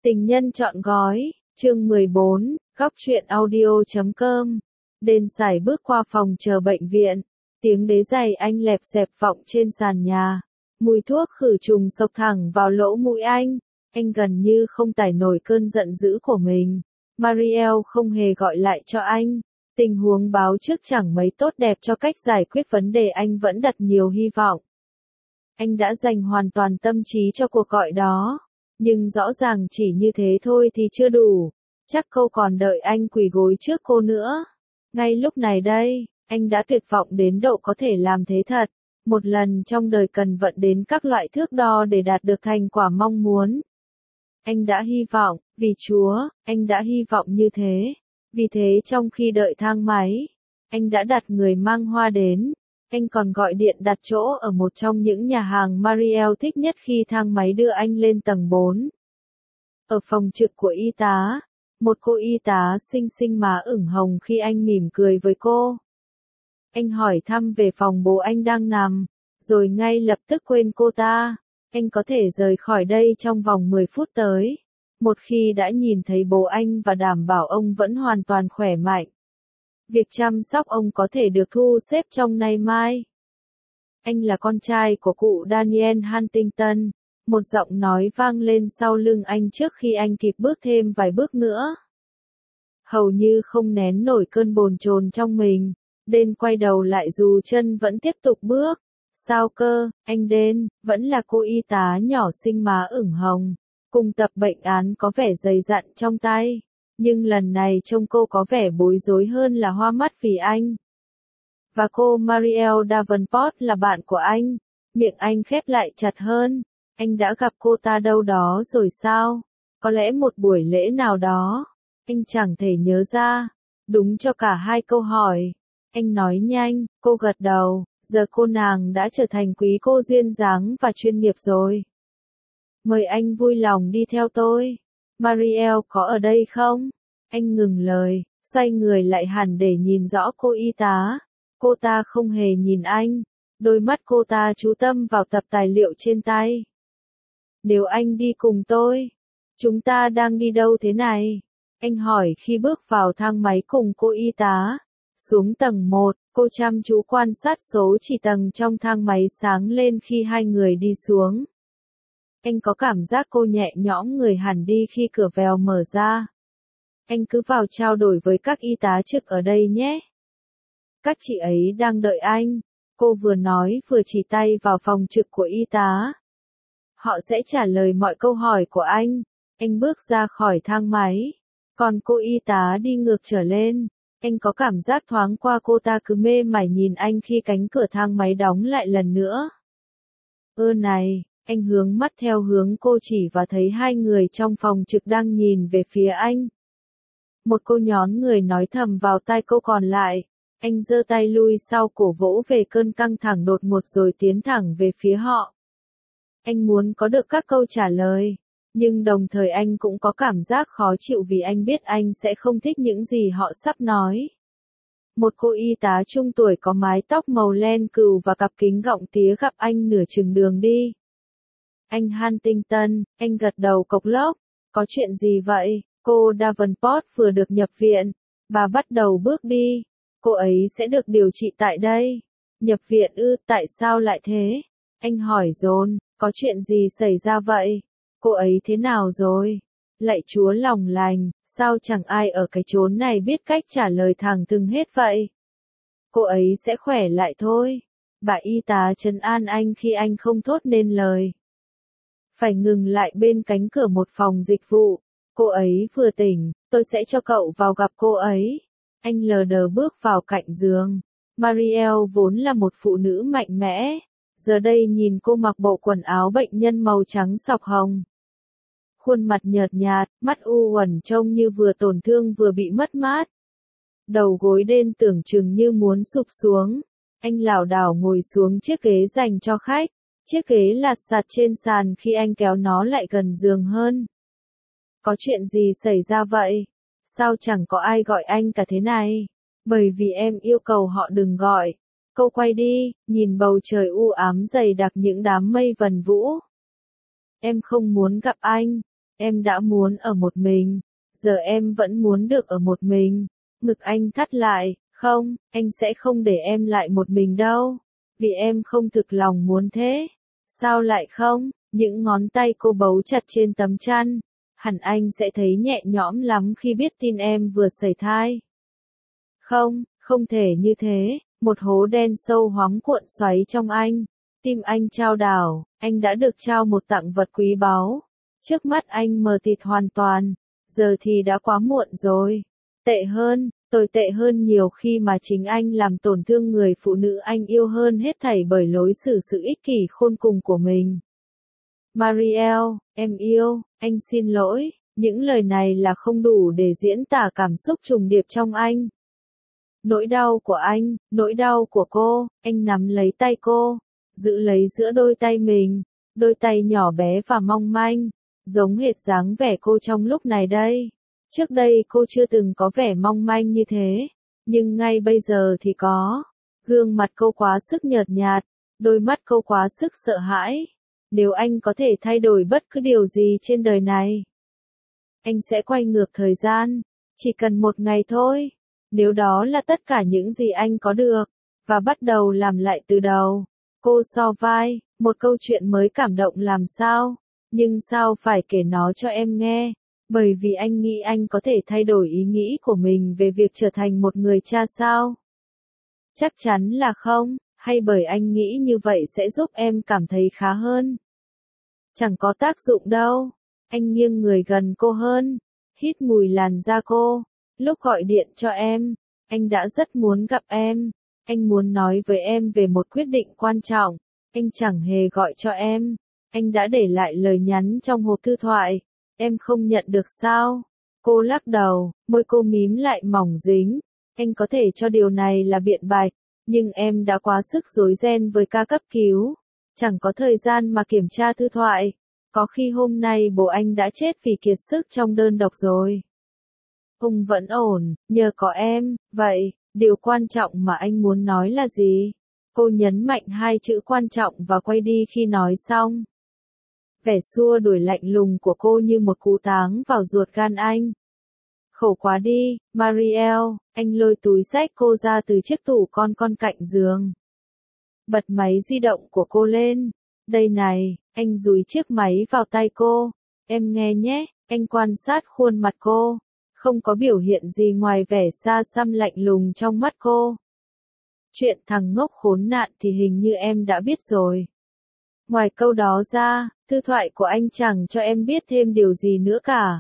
Tình nhân trọn gói, chương 14, góc truyện audio.com. Đền sải bước qua phòng chờ bệnh viện, tiếng đế giày anh lẹp xẹp vọng trên sàn nhà. Mùi thuốc khử trùng xộc thẳng vào lỗ mũi anh gần như không tải nổi cơn giận dữ của mình. Mariel không hề gọi lại cho anh. Tình huống báo trước chẳng mấy tốt đẹp cho cách giải quyết vấn đề, anh vẫn đặt nhiều hy vọng. Anh đã dành hoàn toàn tâm trí cho cuộc gọi đó. Nhưng rõ ràng chỉ như thế thôi thì chưa đủ. Chắc cô còn đợi anh quỳ gối trước cô nữa. Ngay lúc này đây, anh đã tuyệt vọng đến độ có thể làm thế thật. Một lần trong đời cần vận đến các loại thước đo để đạt được thành quả mong muốn. Anh đã hy vọng, vì Chúa, anh đã hy vọng như thế. Vì thế trong khi đợi thang máy, anh đã đặt người mang hoa đến. Anh còn gọi điện đặt chỗ ở một trong những nhà hàng Mariel thích nhất khi thang máy đưa anh lên tầng 4. Ở phòng trực của y tá, một cô y tá xinh xinh má ửng hồng khi anh mỉm cười với cô. Anh hỏi thăm về phòng bố anh đang nằm, rồi ngay lập tức quên cô ta. Anh có thể rời khỏi đây trong vòng 10 phút tới. Một khi đã nhìn thấy bố anh và đảm bảo ông vẫn hoàn toàn khỏe mạnh. Việc chăm sóc ông có thể được thu xếp trong nay mai. Anh là con trai của cụ Daniel Huntington. Một giọng nói vang lên sau lưng anh trước khi anh kịp bước thêm vài bước nữa. Hầu như không nén nổi cơn bồn chồn trong mình, Đen quay đầu lại dù chân vẫn tiếp tục bước. Sao cơ, anh Đen, vẫn là cô y tá nhỏ xinh má ửng hồng. Cùng tập bệnh án có vẻ dày dặn trong tay. Nhưng lần này trông cô có vẻ bối rối hơn là hoa mắt vì anh. Và cô Mariel Davenport là bạn của anh. Miệng anh khép lại chặt hơn. Anh đã gặp cô ta đâu đó rồi sao? Có lẽ một buổi lễ nào đó. Anh chẳng thể nhớ ra. Đúng cho cả hai câu hỏi. Anh nói nhanh, cô gật đầu. Giờ cô nàng đã trở thành quý cô duyên dáng và chuyên nghiệp rồi. Mời anh vui lòng đi theo tôi. Mariel có ở đây không? Anh ngừng lời, xoay người lại hẳn để nhìn rõ cô y tá. Cô ta không hề nhìn anh. Đôi mắt cô ta chú tâm vào tập tài liệu trên tay. Nếu anh đi cùng tôi, chúng ta đang đi đâu thế này? Anh hỏi khi bước vào thang máy cùng cô y tá. Xuống tầng 1, cô chăm chú quan sát số chỉ tầng trong thang máy sáng lên khi hai người đi xuống. Anh có cảm giác cô nhẹ nhõm người hẳn đi khi cửa vèo mở ra. Anh cứ vào trao đổi với các y tá trực ở đây nhé. Các chị ấy đang đợi anh. Cô vừa nói vừa chỉ tay vào phòng trực của y tá. Họ sẽ trả lời mọi câu hỏi của anh. Anh bước ra khỏi thang máy. Còn cô y tá đi ngược trở lên. Anh có cảm giác thoáng qua cô ta cứ mê mải nhìn anh khi cánh cửa thang máy đóng lại lần nữa. Này, anh hướng mắt theo hướng cô chỉ và thấy hai người trong phòng trực đang nhìn về phía anh. Một cô nhón người nói thầm vào tai cô còn lại. Anh giơ tay lui sau cổ vỗ về cơn căng thẳng đột ngột rồi tiến thẳng về phía họ. Anh muốn có được các câu trả lời. Nhưng đồng thời anh cũng có cảm giác khó chịu vì anh biết anh sẽ không thích những gì họ sắp nói. Một cô y tá trung tuổi có mái tóc màu len cừu và cặp kính gọng tía gặp anh nửa chừng đường đi. Anh Huntington, anh gật đầu cộc lốc. Có chuyện gì vậy? Cô Davenport vừa được nhập viện. Bà bắt đầu bước đi. Cô ấy sẽ được điều trị tại đây. Nhập viện ư, tại sao lại thế? Anh hỏi dồn, có chuyện gì xảy ra vậy? Cô ấy thế nào rồi? Lạy Chúa lòng lành, sao chẳng ai ở cái chốn này biết cách trả lời thẳng thừng hết vậy? Cô ấy sẽ khỏe lại thôi. Bà y tá trấn an anh khi anh không thốt nên lời. Phải ngừng lại bên cánh cửa một phòng dịch vụ. Cô ấy vừa tỉnh, tôi sẽ cho cậu vào gặp cô ấy. Anh lờ đờ bước vào cạnh giường. Mariel vốn là một phụ nữ mạnh mẽ. Giờ đây nhìn cô mặc bộ quần áo bệnh nhân màu trắng sọc hồng. Khuôn mặt nhợt nhạt, mắt u uẩn trông như vừa tổn thương vừa bị mất mát. Đầu gối đen tưởng chừng như muốn sụp xuống. Anh lảo đảo ngồi xuống chiếc ghế dành cho khách. Chiếc ghế lạt sạt trên sàn khi anh kéo nó lại gần giường hơn. Có chuyện gì xảy ra vậy? Sao chẳng có ai gọi anh cả thế này? Bởi vì em yêu cầu họ đừng gọi. Cô quay đi, nhìn bầu trời u ám dày đặc những đám mây vần vũ. Em không muốn gặp anh. Em đã muốn ở một mình, giờ em vẫn muốn được ở một mình. Ngực anh thắt lại, không, anh sẽ không để em lại một mình đâu, vì em không thực lòng muốn thế. Sao lại không? Những ngón tay cô bấu chặt trên tấm chăn. Hẳn anh sẽ thấy nhẹ nhõm lắm khi biết tin em vừa sẩy thai. Không, không thể như thế, một hố đen sâu hoắm cuộn xoáy trong anh. Tim anh chao đảo, anh đã được trao một tặng vật quý báu. Trước mắt anh mờ tịt hoàn toàn, giờ thì đã quá muộn rồi. Tệ hơn, tồi tệ hơn nhiều khi mà chính anh làm tổn thương người phụ nữ anh yêu hơn hết thảy bởi lối xử sự ích kỷ khôn cùng của mình. Mariel, em yêu, anh xin lỗi, những lời này là không đủ để diễn tả cảm xúc trùng điệp trong anh. Nỗi đau của anh, nỗi đau của cô, anh nắm lấy tay cô, giữ lấy giữa đôi tay mình, đôi tay nhỏ bé và mong manh, giống hệt dáng vẻ cô trong lúc này đây. Trước đây cô chưa từng có vẻ mong manh như thế, nhưng ngay bây giờ thì có. Gương mặt cô quá sức nhợt nhạt, đôi mắt cô quá sức sợ hãi. Nếu anh có thể thay đổi bất cứ điều gì trên đời này, anh sẽ quay ngược thời gian, chỉ cần một ngày thôi. Nếu đó là tất cả những gì anh có được, và bắt đầu làm lại từ đầu. Cô so vai, một câu chuyện mới cảm động làm sao, nhưng sao phải kể nó cho em nghe, bởi vì anh nghĩ anh có thể thay đổi ý nghĩ của mình về việc trở thành một người cha sao? Chắc chắn là không, hay bởi anh nghĩ như vậy sẽ giúp em cảm thấy khá hơn? Chẳng có tác dụng đâu. Anh nghiêng người gần cô hơn, hít mùi làn da cô. Lúc gọi điện cho em, anh đã rất muốn gặp em. Anh muốn nói với em về một quyết định quan trọng. Anh chẳng hề gọi cho em. Anh đã để lại lời nhắn trong hộp thư thoại. Em không nhận được sao? Cô lắc đầu, môi cô mím lại mỏng dính. Anh có thể cho điều này là biện bạch, nhưng em đã quá sức rối ren với ca cấp cứu. Chẳng có thời gian mà kiểm tra thư thoại. Có khi hôm nay bố anh đã chết vì kiệt sức trong đơn độc rồi. Ông vẫn ổn, nhờ có em. Vậy, điều quan trọng mà anh muốn nói là gì? Cô nhấn mạnh hai chữ quan trọng và quay đi khi nói xong. Vẻ xua đuổi lạnh lùng của cô như một cú táng vào ruột gan anh. Khổ quá đi, Mariel, anh lôi túi xách cô ra từ chiếc tủ con cạnh giường. Bật máy di động của cô lên. Đây này, anh dúi chiếc máy vào tay cô. Em nghe nhé, anh quan sát khuôn mặt cô. Không có biểu hiện gì ngoài vẻ xa xăm lạnh lùng trong mắt cô. Chuyện thằng ngốc khốn nạn thì hình như em đã biết rồi. Ngoài câu đó ra, thư thoại của anh chẳng cho em biết thêm điều gì nữa cả.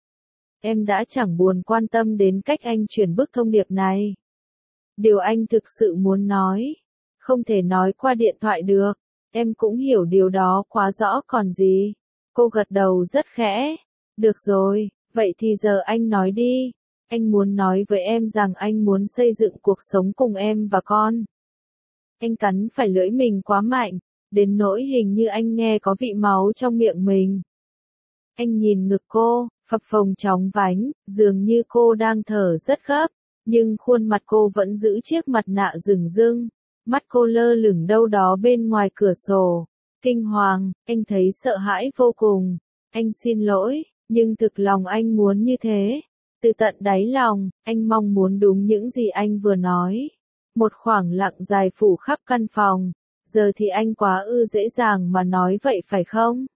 Em đã chẳng buồn quan tâm đến cách anh truyền bức thông điệp này. Điều anh thực sự muốn nói, không thể nói qua điện thoại được. Em cũng hiểu điều đó quá rõ còn gì. Cô gật đầu rất khẽ. Được rồi, vậy thì giờ anh nói đi. Anh muốn nói với em rằng anh muốn xây dựng cuộc sống cùng em và con. Anh cắn phải lưỡi mình quá mạnh, đến nỗi hình như anh nghe có vị máu trong miệng mình. Anh nhìn ngực cô, phập phồng chóng vánh, dường như cô đang thở rất gấp, nhưng khuôn mặt cô vẫn giữ chiếc mặt nạ rừng rưng. Mắt cô lơ lửng đâu đó bên ngoài cửa sổ. Kinh hoàng, anh thấy sợ hãi vô cùng. Anh xin lỗi, nhưng thực lòng anh muốn như thế. Từ tận đáy lòng, anh mong muốn đúng những gì anh vừa nói. Một khoảng lặng dài phủ khắp căn phòng. Giờ thì anh quá dễ dàng mà nói vậy phải không?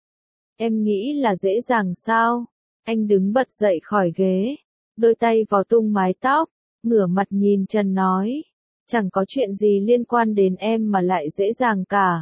Em nghĩ là dễ dàng sao? Anh đứng bật dậy khỏi ghế. Đôi tay vò tung mái tóc, ngửa mặt nhìn Trần nói. Chẳng có chuyện gì liên quan đến em mà lại dễ dàng cả.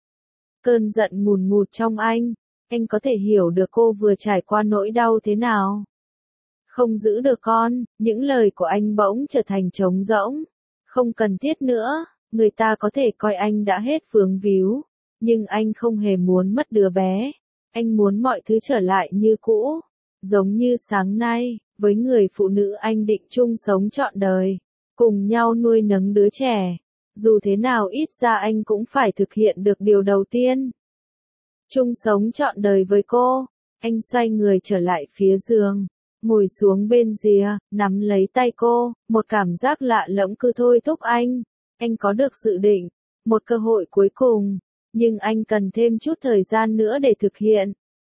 Cơn giận ngùn ngụt trong anh có thể hiểu được cô vừa trải qua nỗi đau thế nào. Không giữ được con, những lời của anh bỗng trở thành trống rỗng. Không cần thiết nữa, người ta có thể coi anh đã hết vướng víu, nhưng anh không hề muốn mất đứa bé. Anh muốn mọi thứ trở lại như cũ, giống như sáng nay, với người phụ nữ anh định chung sống trọn đời. Cùng nhau nuôi nấng đứa trẻ. Dù thế nào ít ra anh cũng phải thực hiện được điều đầu tiên. Chung sống trọn đời với cô. Anh xoay người trở lại phía giường. Ngồi xuống bên rìa, nắm lấy tay cô. Một cảm giác lạ lẫm cứ thôi thúc anh. Anh có được dự định. Một cơ hội cuối cùng. Nhưng anh cần thêm chút thời gian nữa để thực hiện.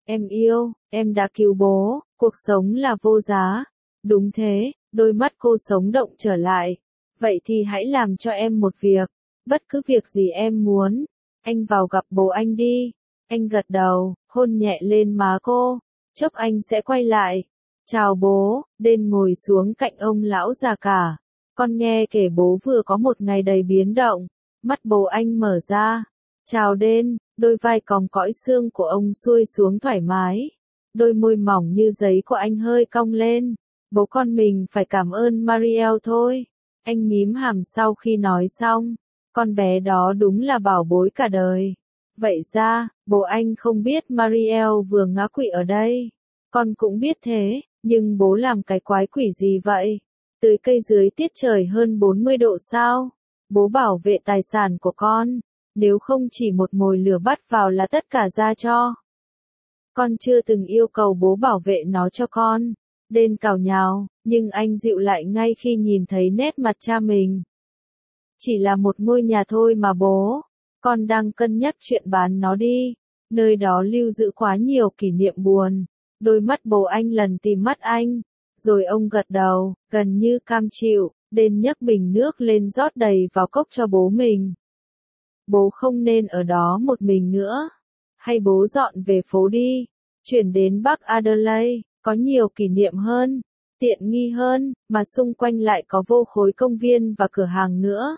Em yêu, em đã cứu bố, cuộc sống là vô giá. Đúng thế, đôi mắt cô sống động trở lại. Vậy thì hãy làm cho em một việc, bất cứ việc gì em muốn. Anh vào gặp bố anh đi. Anh gật đầu, hôn nhẹ lên má cô. Chốc anh sẽ quay lại. Chào bố, Đên ngồi xuống cạnh ông lão già cả. Con nghe kể bố vừa có một ngày đầy biến động. Mắt bố anh mở ra. Chào Đên, đôi vai còng cõi xương của ông xuôi xuống thoải mái. Đôi môi mỏng như giấy của anh hơi cong lên. Bố con mình phải cảm ơn Mariel thôi. Anh mím hàm sau khi nói xong. Con bé đó đúng là bảo bối cả đời. Vậy ra, bố anh không biết Mariel vừa ngã quỵ ở đây. Con cũng biết thế, nhưng bố làm cái quái quỷ gì vậy? Tưới cây dưới tiết trời hơn 40 độ sao? Bố bảo vệ tài sản của con. Nếu không chỉ một mồi lửa bắt vào là tất cả ra cho. Con chưa từng yêu cầu bố bảo vệ nó cho con. Đên cào nhào, nhưng anh dịu lại ngay khi nhìn thấy nét mặt cha mình. Chỉ là một ngôi nhà thôi mà bố. Con đang cân nhắc chuyện bán nó đi. Nơi đó lưu giữ quá nhiều kỷ niệm buồn. Đôi mắt bố anh lần tìm mắt anh. Rồi ông gật đầu, gần như cam chịu. Đên nhấc bình nước lên rót đầy vào cốc cho bố mình. Bố không nên ở đó một mình nữa. Hay bố dọn về phố đi. Chuyển đến Bắc Adelaide, có nhiều kỷ niệm hơn, tiện nghi hơn, mà xung quanh lại có vô khối công viên và cửa hàng nữa.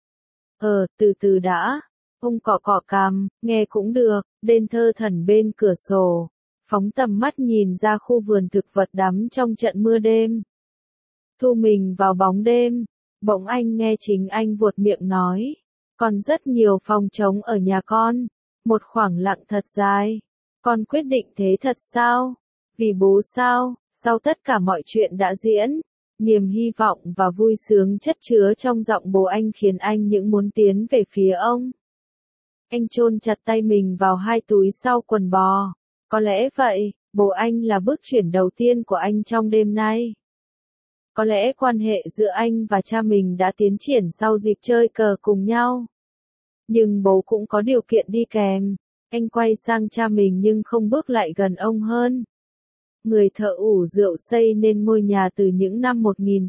Từ từ đã. Ông cọ cọ cằm, nghe cũng được. Đên thơ thẩn bên cửa sổ. Phóng tầm mắt nhìn ra khu vườn thực vật đắm trong trận mưa đêm. Thu mình vào bóng đêm. Bỗng anh nghe chính anh buột miệng nói. Còn rất nhiều phòng trống ở nhà con. Một khoảng lặng thật dài. Con quyết định thế thật sao? Vì bố sao? Sau tất cả mọi chuyện đã diễn, niềm hy vọng và vui sướng chất chứa trong giọng bố anh khiến anh những muốn tiến về phía ông. Anh chôn chặt tay mình vào hai túi sau quần bò. Có lẽ vậy, bố anh là bước chuyển đầu tiên của anh trong đêm nay. Có lẽ quan hệ giữa anh và cha mình đã tiến triển sau dịp chơi cờ cùng nhau. Nhưng bố cũng có điều kiện đi kèm. Anh quay sang cha mình nhưng không bước lại gần ông hơn. Người thợ ủ rượu xây nên ngôi nhà từ những năm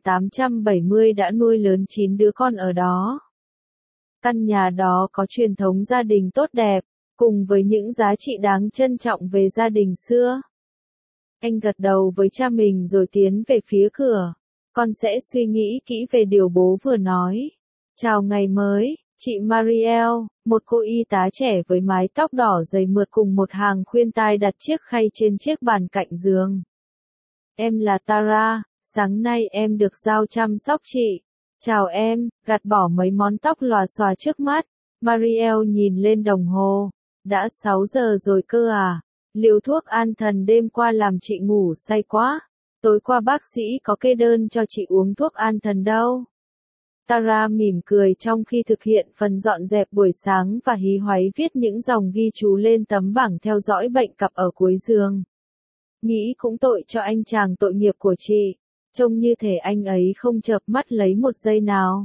1870 đã nuôi lớn 9 đứa con ở đó. Căn nhà đó có truyền thống gia đình tốt đẹp, cùng với những giá trị đáng trân trọng về gia đình xưa. Anh gật đầu với cha mình rồi tiến về phía cửa. Con sẽ suy nghĩ kỹ về điều bố vừa nói. Chào ngày mới, chị Mariel, một cô y tá trẻ với mái tóc đỏ dày mượt cùng một hàng khuyên tai đặt chiếc khay trên chiếc bàn cạnh giường. Em là Tara, sáng nay em được giao chăm sóc chị. Chào em, gạt bỏ mấy món tóc lòa xòa trước mắt. Mariel nhìn lên đồng hồ. Đã 6 giờ rồi cơ à? Liều thuốc an thần đêm qua làm chị ngủ say quá. Tối qua bác sĩ có kê đơn cho chị uống thuốc an thần đâu. Tara mỉm cười trong khi thực hiện phần dọn dẹp buổi sáng và hí hoáy viết những dòng ghi chú lên tấm bảng theo dõi bệnh cặp ở cuối giường. Nghĩ cũng tội cho anh chàng tội nghiệp của chị. Trông như thể anh ấy không chợp mắt lấy một giây nào.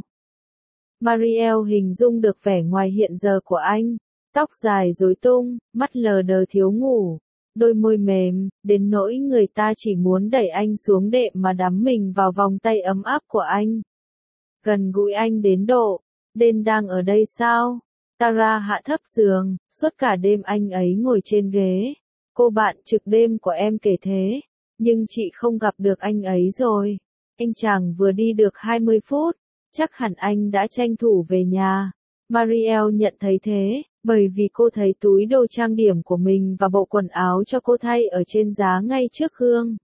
Mariel hình dung được vẻ ngoài hiện giờ của anh. Tóc dài rối tung, mắt lờ đờ thiếu ngủ. Đôi môi mềm, đến nỗi người ta chỉ muốn đẩy anh xuống đệm mà đắm mình vào vòng tay ấm áp của anh. Gần gũi anh đến độ, Đên đang ở đây sao? Tara hạ thấp giường, suốt cả đêm anh ấy ngồi trên ghế. Cô bạn trực đêm của em kể thế, nhưng chị không gặp được anh ấy rồi. Anh chàng vừa đi được 20 phút, chắc hẳn anh đã tranh thủ về nhà. Mariel nhận thấy thế, bởi vì cô thấy túi đồ trang điểm của mình và bộ quần áo cho cô thay ở trên giá ngay trước gương.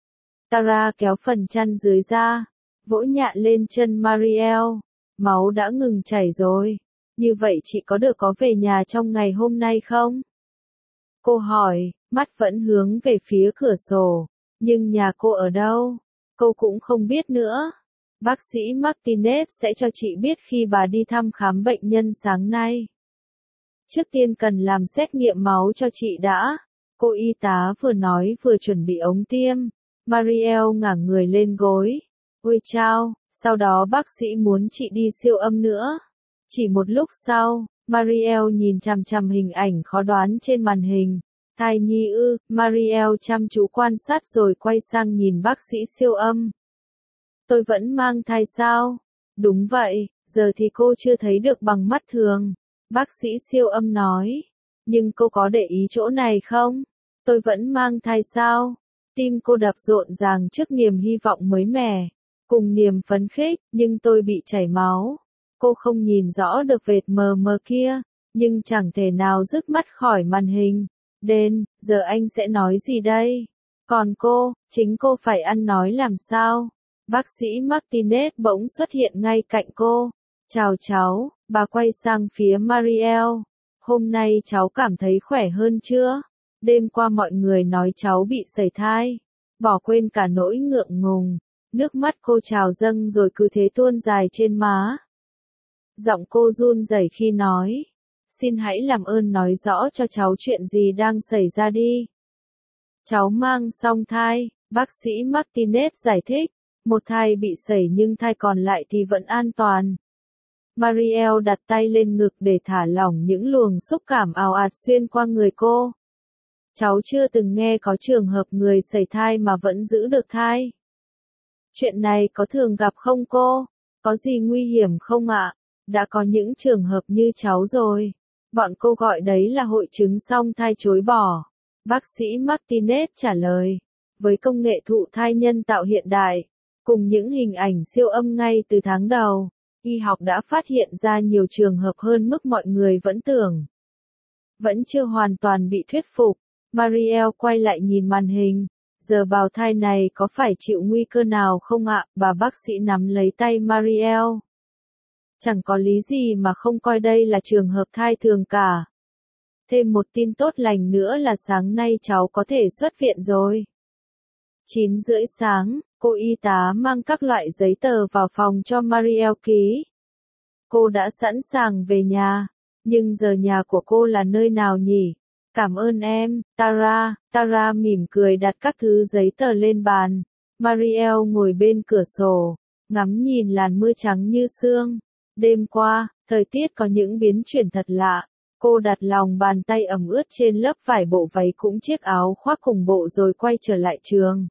Tara kéo phần chăn dưới ra, vỗ nhẹ lên chân Mariel. Máu đã ngừng chảy rồi. Như vậy chị có được có về nhà trong ngày hôm nay không? Cô hỏi, mắt vẫn hướng về phía cửa sổ. Nhưng nhà cô ở đâu? Cô cũng không biết nữa. Bác sĩ Martinez sẽ cho chị biết khi bà đi thăm khám bệnh nhân sáng nay. Trước tiên cần làm xét nghiệm máu cho chị đã. Cô y tá vừa nói vừa chuẩn bị ống tiêm. Mariel ngả người lên gối. Ôi chao, sau đó bác sĩ muốn chị đi siêu âm nữa. Chỉ một lúc sau, Mariel nhìn chằm chằm hình ảnh khó đoán trên màn hình. Thai nhi ư? Mariel chăm chú quan sát rồi quay sang nhìn bác sĩ siêu âm. Tôi vẫn mang thai sao? Đúng vậy, giờ thì cô chưa thấy được bằng mắt thường. Bác sĩ siêu âm nói. Nhưng cô có để ý chỗ này không? Tôi vẫn mang thai sao? Tim cô đập rộn ràng trước niềm hy vọng mới mẻ, cùng niềm phấn khích, nhưng tôi bị chảy máu. Cô không nhìn rõ được vệt mờ mờ kia, nhưng chẳng thể nào dứt mắt khỏi màn hình. Đến, giờ anh sẽ nói gì đây? Còn cô, chính cô phải ăn nói làm sao? Bác sĩ Martinez bỗng xuất hiện ngay cạnh cô. Chào cháu, bà quay sang phía Mariel. Hôm nay cháu cảm thấy khỏe hơn chưa? Đêm qua mọi người nói cháu bị sẩy thai. Bỏ quên cả nỗi ngượng ngùng. Nước mắt cô trào dâng rồi cứ thế tuôn dài trên má. Giọng cô run rẩy khi nói. Xin hãy làm ơn nói rõ cho cháu chuyện gì đang xảy ra đi. Cháu mang song thai, bác sĩ Martinez giải thích. Một thai bị sẩy nhưng thai còn lại thì vẫn an toàn. Mariel đặt tay lên ngực để thả lỏng những luồng xúc cảm ào ạt xuyên qua người cô. Cháu chưa từng nghe có trường hợp người sẩy thai mà vẫn giữ được thai. Chuyện này có thường gặp không cô? Có gì nguy hiểm không ạ? Đã có những trường hợp như cháu rồi. Bọn cô gọi đấy là hội chứng song thai chối bỏ. Bác sĩ Martinez trả lời. Với công nghệ thụ thai nhân tạo hiện đại, cùng những hình ảnh siêu âm ngay từ tháng đầu, y học đã phát hiện ra nhiều trường hợp hơn mức mọi người vẫn tưởng. Vẫn chưa hoàn toàn bị thuyết phục, Mariel quay lại nhìn màn hình. Giờ bào thai này có phải chịu nguy cơ nào không ạ? Bà bác sĩ nắm lấy tay Mariel. Chẳng có lý gì mà không coi đây là trường hợp thai thường cả. Thêm một tin tốt lành nữa là sáng nay cháu có thể xuất viện rồi. 9:30 sáng, cô y tá mang các loại giấy tờ vào phòng cho Mariel ký. Cô đã sẵn sàng về nhà, nhưng giờ nhà của cô là nơi nào nhỉ? Cảm ơn em, Tara. Tara mỉm cười đặt các thứ giấy tờ lên bàn. Mariel ngồi bên cửa sổ, ngắm nhìn làn mưa trắng như sương. Đêm qua, thời tiết có những biến chuyển thật lạ. Cô đặt lòng bàn tay ẩm ướt trên lớp vải bộ váy cũng chiếc áo khoác cùng bộ rồi quay trở lại trường.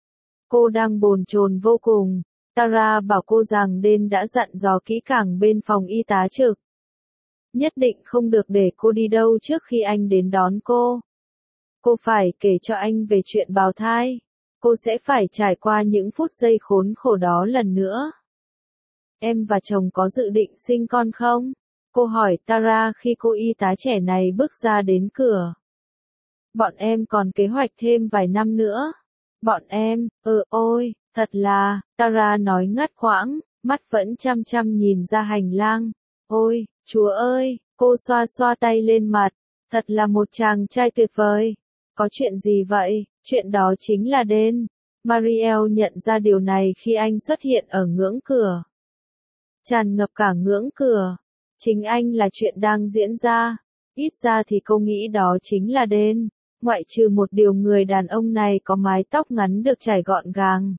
Cô đang bồn chồn vô cùng. Tara bảo cô rằng Den đã dặn dò kỹ càng bên phòng y tá trực. Nhất định không được để cô đi đâu trước khi anh đến đón cô. Cô phải kể cho anh về chuyện bào thai. Cô sẽ phải trải qua những phút giây khốn khổ đó lần nữa. Em và chồng có dự định sinh con không? Cô hỏi Tara khi cô y tá trẻ này bước ra đến cửa. Bọn em còn kế hoạch thêm vài năm nữa. Bọn em, ôi, thật là, Tara nói ngắt quãng, mắt vẫn chăm chăm nhìn ra hành lang. Ôi, Chúa ơi, cô xoa xoa tay lên mặt, thật là một chàng trai tuyệt vời. Có chuyện gì vậy? Chuyện đó chính là Den. Mariel nhận ra điều này khi anh xuất hiện ở ngưỡng cửa. Tràn ngập cả ngưỡng cửa. Chính anh là chuyện đang diễn ra. Ít ra thì cô nghĩ đó chính là Den. Ngoại trừ một điều người đàn ông này có mái tóc ngắn được chải gọn gàng.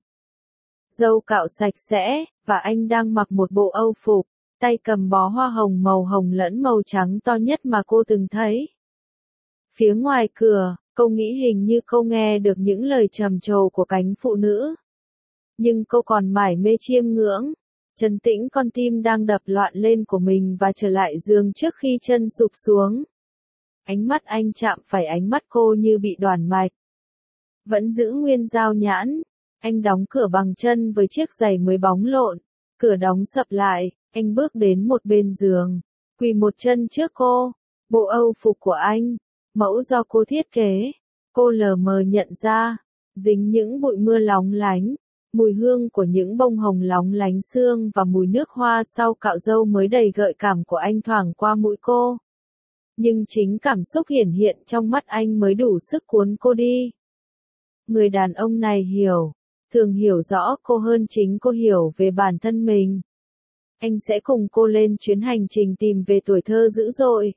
Râu cạo sạch sẽ, và anh đang mặc một bộ âu phục, tay cầm bó hoa hồng màu hồng lẫn màu trắng to nhất mà cô từng thấy. Phía ngoài cửa, cô nghĩ hình như cô nghe được những lời trầm trồ của cánh phụ nữ. Nhưng cô còn mải mê chiêm ngưỡng, trấn tĩnh con tim đang đập loạn lên của mình và trở lại giường trước khi chân sụp xuống. Ánh mắt anh chạm phải ánh mắt cô như bị đoản mạch. Vẫn giữ nguyên dao nhãn, anh đóng cửa bằng chân với chiếc giày mới bóng lộn. Cửa đóng sập lại, anh bước đến một bên giường, quỳ một chân trước cô. Bộ âu phục của anh, mẫu do cô thiết kế. Cô lờ mờ nhận ra, dính những bụi mưa lóng lánh, mùi hương của những bông hồng lóng lánh sương và mùi nước hoa sau cạo râu mới đầy gợi cảm của anh thoảng qua mũi cô. Nhưng chính cảm xúc hiển hiện trong mắt anh mới đủ sức cuốn cô đi. Người đàn ông này thường hiểu rõ cô hơn chính cô hiểu về bản thân mình. Anh sẽ cùng cô lên chuyến hành trình tìm về tuổi thơ dữ dội.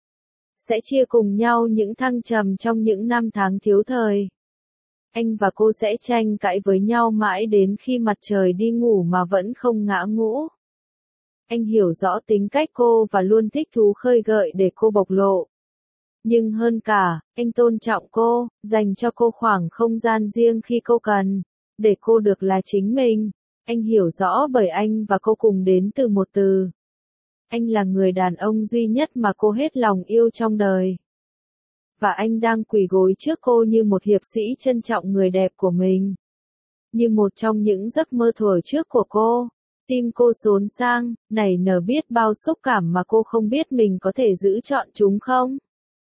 Sẽ chia cùng nhau những thăng trầm trong những năm tháng thiếu thời. Anh và cô sẽ tranh cãi với nhau mãi đến khi mặt trời đi ngủ mà vẫn không ngã ngũ. Anh hiểu rõ tính cách cô và luôn thích thú khơi gợi để cô bộc lộ. Nhưng hơn cả, anh tôn trọng cô, dành cho cô khoảng không gian riêng khi cô cần, để cô được là chính mình. Anh hiểu rõ bởi anh và cô cùng đến từ một từ. Anh là người đàn ông duy nhất mà cô hết lòng yêu trong đời. Và anh đang quỳ gối trước cô như một hiệp sĩ trân trọng người đẹp của mình. Như một trong những giấc mơ thuở trước của cô. Tim cô xốn sang, nảy nở biết bao xúc cảm mà cô không biết mình có thể giữ trọn chúng không?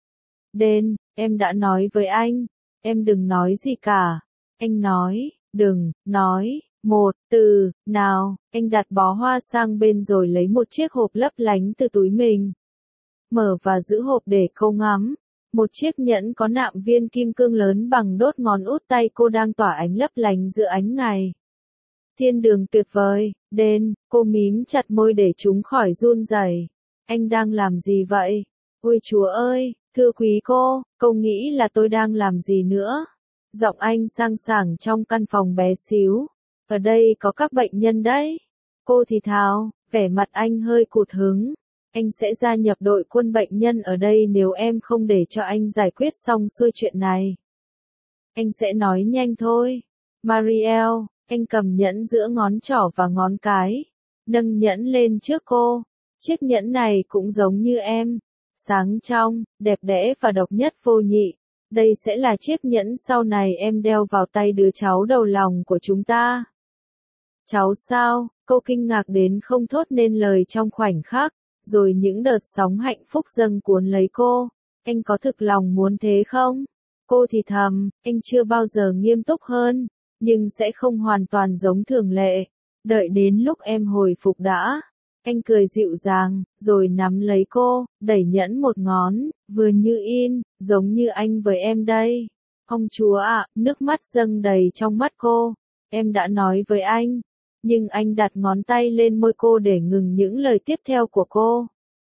Đen, em đã nói với anh, em đừng nói gì cả. Anh nói, đừng, nói, một từ, nào, anh đặt bó hoa sang bên rồi lấy một chiếc hộp lấp lánh từ túi mình. Mở và giữ hộp để cô ngắm. Một chiếc nhẫn có nạm viên kim cương lớn bằng đốt ngón út tay cô đang tỏa ánh lấp lánh giữa ánh ngày. Thiên đường tuyệt vời, đen, cô mím chặt môi để chúng khỏi run rẩy. Anh đang làm gì vậy? Ôi Chúa ơi, thưa quý cô nghĩ là tôi đang làm gì nữa? Giọng anh sang sảng trong căn phòng bé xíu. Ở đây có các bệnh nhân đấy. Cô thì thào, vẻ mặt anh hơi cụt hứng. Anh sẽ gia nhập đội quân bệnh nhân ở đây nếu em không để cho anh giải quyết xong xuôi chuyện này. Anh sẽ nói nhanh thôi. Mariel, anh cầm nhẫn giữa ngón trỏ và ngón cái. Nâng nhẫn lên trước cô. Chiếc nhẫn này cũng giống như em. Sáng trong, đẹp đẽ và độc nhất vô nhị. Đây sẽ là chiếc nhẫn sau này em đeo vào tay đứa cháu đầu lòng của chúng ta. Cháu sao? Cô kinh ngạc đến không thốt nên lời trong khoảnh khắc. Rồi những đợt sóng hạnh phúc dâng cuốn lấy cô. Anh có thực lòng muốn thế không? Cô thì thầm, anh chưa bao giờ nghiêm túc hơn, nhưng sẽ không hoàn toàn giống thường lệ. Đợi đến lúc em hồi phục đã. Anh cười dịu dàng, rồi nắm lấy cô, đẩy nhẫn một ngón, vừa như in, giống như anh với em đây. Ông Chúa ạ, nước mắt dâng đầy trong mắt cô. Em đã nói với anh. Nhưng anh đặt ngón tay lên môi cô để ngừng những lời tiếp theo của cô.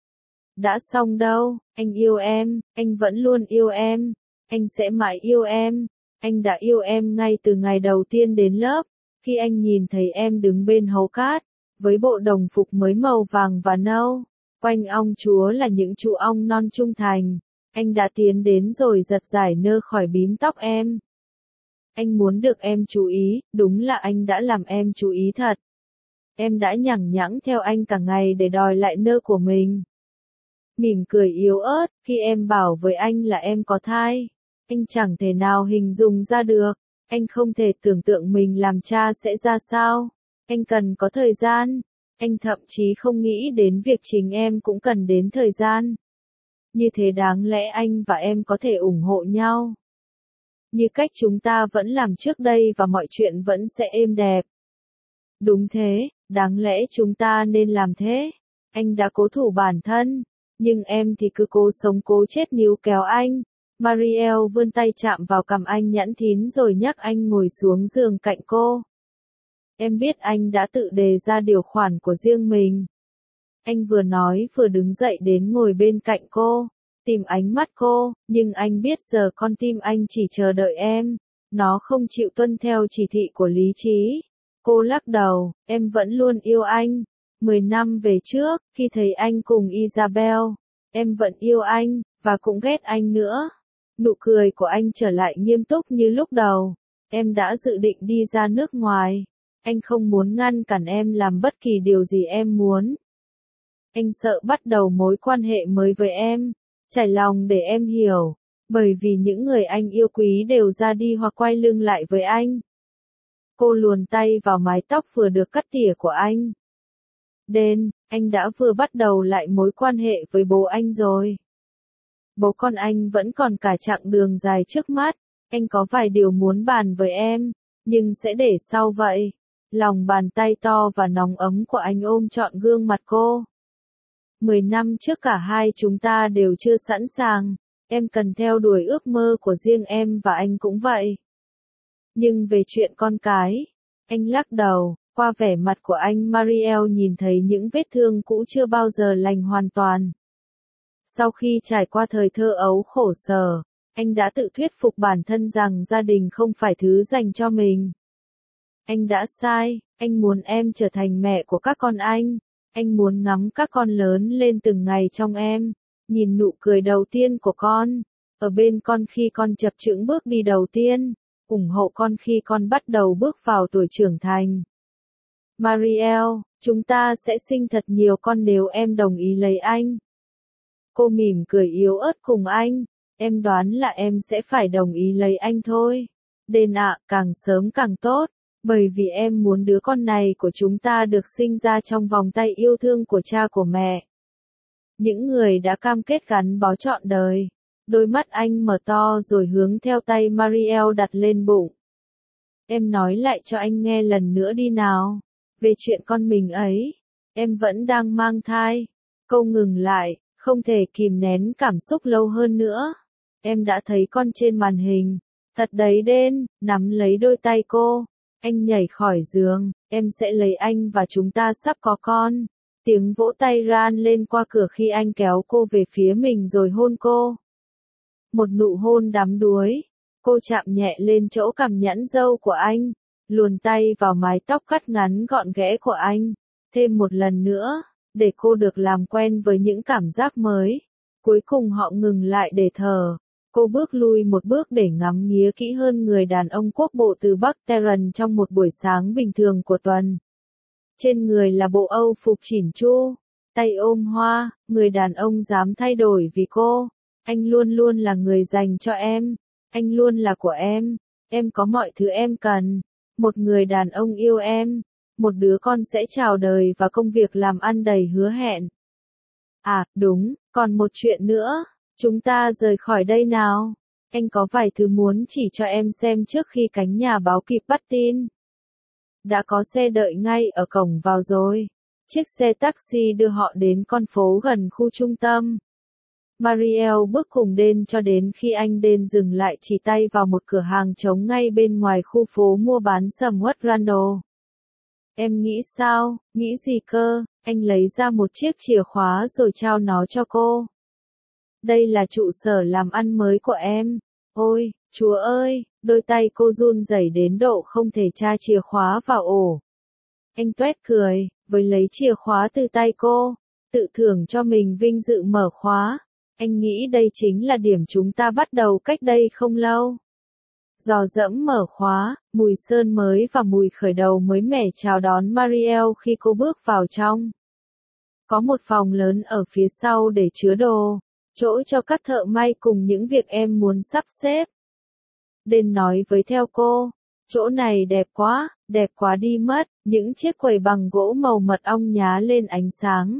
Đã xong đâu, anh yêu em, anh vẫn luôn yêu em, anh sẽ mãi yêu em, anh đã yêu em ngay từ ngày đầu tiên đến lớp, khi anh nhìn thấy em đứng bên hố cát, với bộ đồng phục mới màu vàng và nâu, quanh ong chúa là những chú ong non trung thành, anh đã tiến đến rồi giật giải nơ khỏi bím tóc em. Anh muốn được em chú ý, đúng là anh đã làm em chú ý thật. Em đã nhằng nhẵng theo anh cả ngày để đòi lại nơ của mình. Mỉm cười yếu ớt, khi em bảo với anh là em có thai. Anh chẳng thể nào hình dung ra được. Anh không thể tưởng tượng mình làm cha sẽ ra sao. Anh cần có thời gian. Anh thậm chí không nghĩ đến việc chính em cũng cần đến thời gian. Như thế đáng lẽ anh và em có thể ủng hộ nhau. Như cách chúng ta vẫn làm trước đây và mọi chuyện vẫn sẽ êm đẹp. Đúng thế, đáng lẽ chúng ta nên làm thế. Anh đã cố thủ bản thân, nhưng em thì cứ cố sống cố chết níu kéo anh. Mariel vươn tay chạm vào cằm anh nhẵn thín rồi nhắc anh ngồi xuống giường cạnh cô. Em biết anh đã tự đề ra điều khoản của riêng mình. Anh vừa nói vừa đứng dậy đến ngồi bên cạnh cô, tìm ánh mắt cô, nhưng anh biết giờ con tim anh chỉ chờ đợi em. Nó không chịu tuân theo chỉ thị của lý trí. Cô lắc đầu, em vẫn luôn yêu anh. 10 năm về trước, khi thấy anh cùng Isabel, em vẫn yêu anh, và cũng ghét anh nữa. Nụ cười của anh trở lại nghiêm túc như lúc đầu. Em đã dự định đi ra nước ngoài. Anh không muốn ngăn cản em làm bất kỳ điều gì em muốn. Anh sợ bắt đầu mối quan hệ mới với em. Trải lòng để em hiểu. Bởi vì những người anh yêu quý đều ra đi hoặc quay lưng lại với anh. Cô luồn tay vào mái tóc vừa được cắt tỉa của anh. Đen, anh đã vừa bắt đầu lại mối quan hệ với bố anh rồi. Bố con anh vẫn còn cả chặng đường dài trước mắt. Anh có vài điều muốn bàn với em, nhưng sẽ để sau vậy. Lòng bàn tay to và nóng ấm của anh ôm trọn gương mặt cô. 10 năm trước cả hai chúng ta đều chưa sẵn sàng. Em cần theo đuổi ước mơ của riêng em và anh cũng vậy. Nhưng về chuyện con cái, anh lắc đầu. Qua vẻ mặt của anh, Mariel nhìn thấy những vết thương cũ chưa bao giờ lành hoàn toàn. Sau khi trải qua thời thơ ấu khổ sở, anh đã tự thuyết phục bản thân rằng gia đình không phải thứ dành cho mình. Anh đã sai, anh muốn em trở thành mẹ của các con anh muốn ngắm các con lớn lên từng ngày trong em. nhìn nụ cười đầu tiên của con, ở bên con khi con chập chững bước đi đầu tiên, ủng hộ con khi con bắt đầu bước vào tuổi trưởng thành. Mariel, chúng ta sẽ sinh thật nhiều con nếu em đồng ý lấy anh. Cô mỉm cười yếu ớt cùng anh, em đoán là em sẽ phải đồng ý lấy anh thôi. Đền ạ, càng sớm càng tốt, bởi vì em muốn đứa con này của chúng ta được sinh ra trong vòng tay yêu thương của cha của mẹ. Những người đã cam kết gắn bó trọn đời. Đôi mắt anh mở to rồi hướng theo tay Mariel đặt lên bụng. Em nói lại cho anh nghe lần nữa đi nào. Về chuyện con mình ấy. Em vẫn đang mang thai. Cô ngừng lại, không thể kìm nén cảm xúc lâu hơn nữa. Em đã thấy con trên màn hình. Thật đấy đên, nắm lấy đôi tay cô. Anh nhảy khỏi giường, em sẽ lấy anh và chúng ta sắp có con. Tiếng vỗ tay ran lên qua cửa khi anh kéo cô về phía mình rồi hôn cô. Một nụ hôn đắm đuối. Cô chạm nhẹ lên chỗ cằm nhẵn râu của anh, luồn tay vào mái tóc cắt ngắn gọn ghẽ của anh. Thêm một lần nữa, để cô được làm quen với những cảm giác mới. Cuối cùng họ ngừng lại để thở. Cô bước lui một bước để ngắm nghía kỹ hơn người đàn ông quốc bộ từ Bắc Terran trong một buổi sáng bình thường của tuần. Trên người là bộ Âu phục chỉn chu, tay ôm hoa, người đàn ông dám thay đổi vì cô. Anh luôn luôn là người dành cho em, anh luôn là của em có mọi thứ em cần. Một người đàn ông yêu em, một đứa con sẽ chào đời và công việc làm ăn đầy hứa hẹn. À, đúng, còn một chuyện nữa. Chúng ta rời khỏi đây nào. Anh có vài thứ muốn chỉ cho em xem trước khi cánh nhà báo kịp bắt tin. Đã có xe đợi ngay ở cổng vào rồi. Chiếc xe taxi đưa họ đến con phố gần khu trung tâm. Mariel bước cùng Đen cho đến khi anh Đen dừng lại chỉ tay vào một cửa hàng trống ngay bên ngoài khu phố mua bán sầm uất Randall. Em nghĩ sao, nghĩ gì cơ? Anh lấy ra một chiếc chìa khóa rồi trao nó cho cô. Đây là trụ sở làm ăn mới của em. Ôi, Chúa ơi, đôi tay cô run rẩy đến độ không thể tra chìa khóa vào ổ. Anh tuét cười, với lấy chìa khóa từ tay cô, tự thưởng cho mình vinh dự mở khóa. Anh nghĩ đây chính là điểm chúng ta bắt đầu cách đây không lâu. Dò dẫm mở khóa, mùi sơn mới và mùi khởi đầu mới mẻ chào đón Mariel khi cô bước vào trong. Có một phòng lớn ở phía sau để chứa đồ, chỗ cho các thợ may cùng những việc em muốn sắp xếp. Đen nói với theo cô, chỗ này đẹp quá đi mất, những chiếc quầy bằng gỗ màu mật ong nhá lên ánh sáng.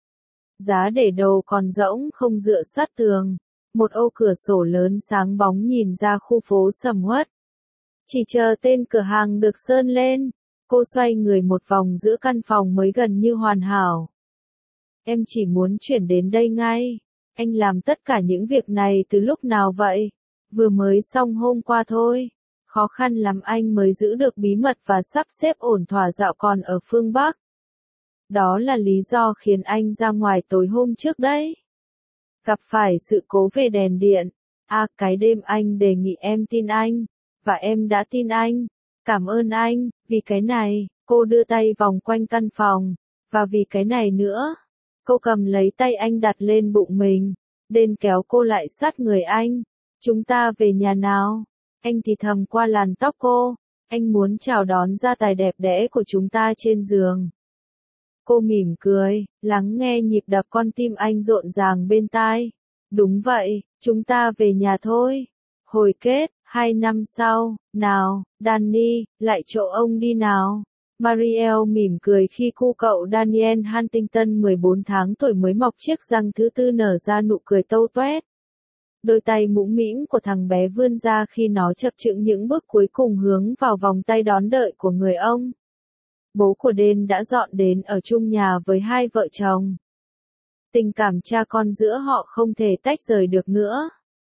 Giá để đồ còn rỗng không dựa sát tường, một ô cửa sổ lớn sáng bóng nhìn ra khu phố sầm uất. Chỉ chờ tên cửa hàng được sơn lên, cô xoay người một vòng giữa căn phòng mới gần như hoàn hảo. Em chỉ muốn chuyển đến đây ngay. Anh làm tất cả những việc này từ lúc nào vậy? Vừa mới xong hôm qua thôi. Khó khăn lắm anh mới giữ được bí mật và sắp xếp ổn thỏa dạo còn ở phương Bắc. Đó là lý do khiến anh ra ngoài tối hôm trước đấy. Gặp phải sự cố về đèn điện. À, cái đêm anh đề nghị em tin anh. Và em đã tin anh. Cảm ơn anh, vì cái này. Cô đưa tay vòng quanh căn phòng. Và vì cái này nữa. Cô cầm lấy tay anh đặt lên bụng mình. Đen kéo cô lại sát người anh. Chúng ta về nhà nào. Anh thì thầm qua làn tóc cô. Anh muốn chào đón gia tài đẹp đẽ của chúng ta trên giường. Cô mỉm cười, lắng nghe nhịp đập con tim anh rộn ràng bên tai. Đúng vậy, chúng ta về nhà thôi. Hồi kết, 2 năm sau, nào, Danny, lại chỗ ông đi nào. Mariel mỉm cười khi cu cậu Daniel Huntington 14 tháng tuổi mới mọc chiếc răng thứ tư nở ra nụ cười tâu toét. Đôi tay mũm mĩm của thằng bé vươn ra khi nó chập chững những bước cuối cùng hướng vào vòng tay đón đợi của người ông. Bố của Đen đã dọn đến ở chung nhà với hai vợ chồng. Tình cảm cha con giữa họ không thể tách rời được nữa.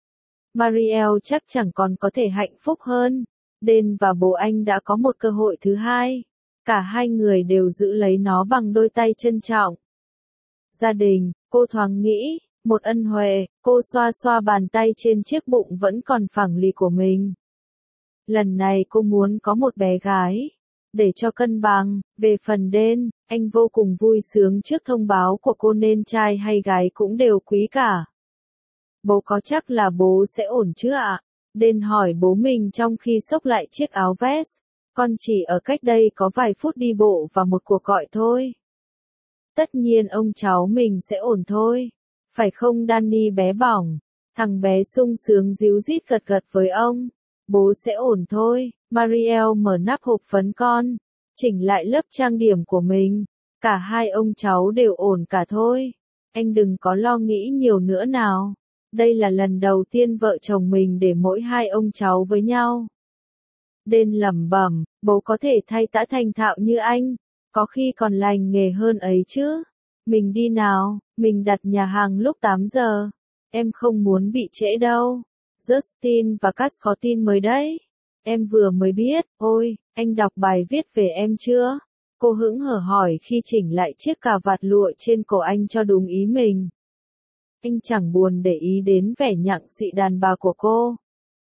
Mariel chắc chẳng còn có thể hạnh phúc hơn. Đen và bố anh đã có một cơ hội thứ hai. Cả hai người đều giữ lấy nó bằng đôi tay trân trọng. Gia đình, cô thoáng nghĩ, một ân huệ, cô xoa xoa bàn tay trên chiếc bụng vẫn còn phẳng lì của mình. Lần này cô muốn có một bé gái. để cho cân bằng. Về phần Đen, anh vô cùng vui sướng trước thông báo của cô nên trai hay gái cũng đều quý cả. Bố có chắc là bố sẽ ổn chứ ạ? Đen hỏi bố mình trong khi xốc lại chiếc áo vest. Con chỉ ở cách đây có vài phút đi bộ và một cuộc gọi thôi. Tất nhiên ông cháu mình sẽ ổn thôi. Phải không Danny bé bỏng? Thằng bé sung sướng díu dít gật gật với ông. Bố sẽ ổn thôi. Mariel mở nắp hộp phấn con. Chỉnh lại lớp trang điểm của mình. Cả hai ông cháu đều ổn cả thôi. Anh đừng có lo nghĩ nhiều nữa nào. Đây là lần đầu tiên vợ chồng mình để mỗi hai ông cháu với nhau. Đen lẩm bẩm, bố có thể thay tã thành thạo như anh. Có khi còn lành nghề hơn ấy chứ. Mình đi nào, mình đặt nhà hàng lúc 8 giờ. Em không muốn bị trễ đâu. Justin và Cass có tin mới đấy. Em vừa mới biết, ôi, anh đọc bài viết về em chưa? Cô hững hờ hỏi khi chỉnh lại chiếc cà vạt lụa trên cổ anh cho đúng ý mình. Anh chẳng buồn để ý đến vẻ nhặng xị đàn bà của cô.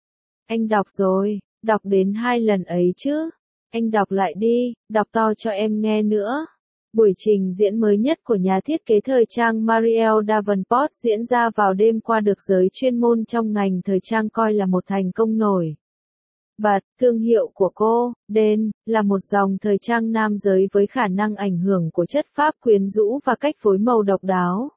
Anh đọc rồi, đọc đến 2 lần ấy chứ. Anh đọc lại đi, đọc to cho em nghe nữa. Buổi trình diễn mới nhất của nhà thiết kế thời trang Mariel Davenport diễn ra vào đêm qua được giới chuyên môn trong ngành thời trang coi là một thành công nổi bật. Thương hiệu của cô, Đen, là một dòng thời trang nam giới với khả năng ảnh hưởng của chất phác quyến rũ và cách phối màu độc đáo.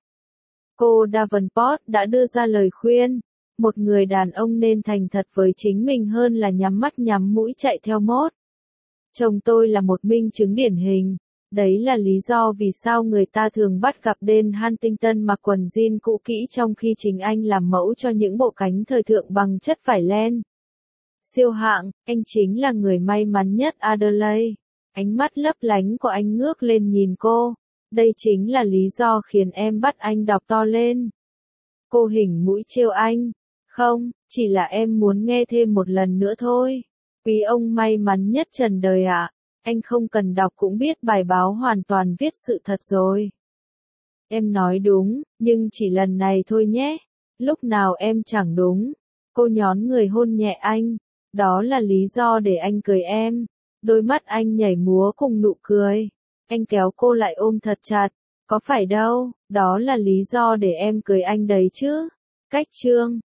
Cô Davenport đã đưa ra lời khuyên, một người đàn ông nên thành thật với chính mình hơn là nhắm mắt nhắm mũi chạy theo mốt. Chồng tôi là một minh chứng điển hình. Đấy là lý do vì sao người ta thường bắt gặp Dan Huntington mặc quần jean cũ kỹ trong khi chính anh làm mẫu cho những bộ cánh thời thượng bằng chất vải len. Siêu hạng, anh chính là người may mắn nhất Adelaide. Ánh mắt lấp lánh của anh ngước lên nhìn cô. Đây chính là lý do khiến em bắt anh đọc to lên. Cô hỉnh mũi trêu anh. Không, chỉ là em muốn nghe thêm một lần nữa thôi. Quý ông may mắn nhất trần đời ạ. Anh không cần đọc cũng biết bài báo hoàn toàn viết sự thật rồi. Em nói đúng, nhưng chỉ lần này thôi nhé. Lúc nào em chẳng đúng. Cô nhón người hôn nhẹ anh. Đó là lý do để anh cười em. Đôi mắt anh nhảy múa cùng nụ cười. Anh kéo cô lại ôm thật chặt. Có phải đâu, đó là lý do để em cười anh đấy chứ. Cách chương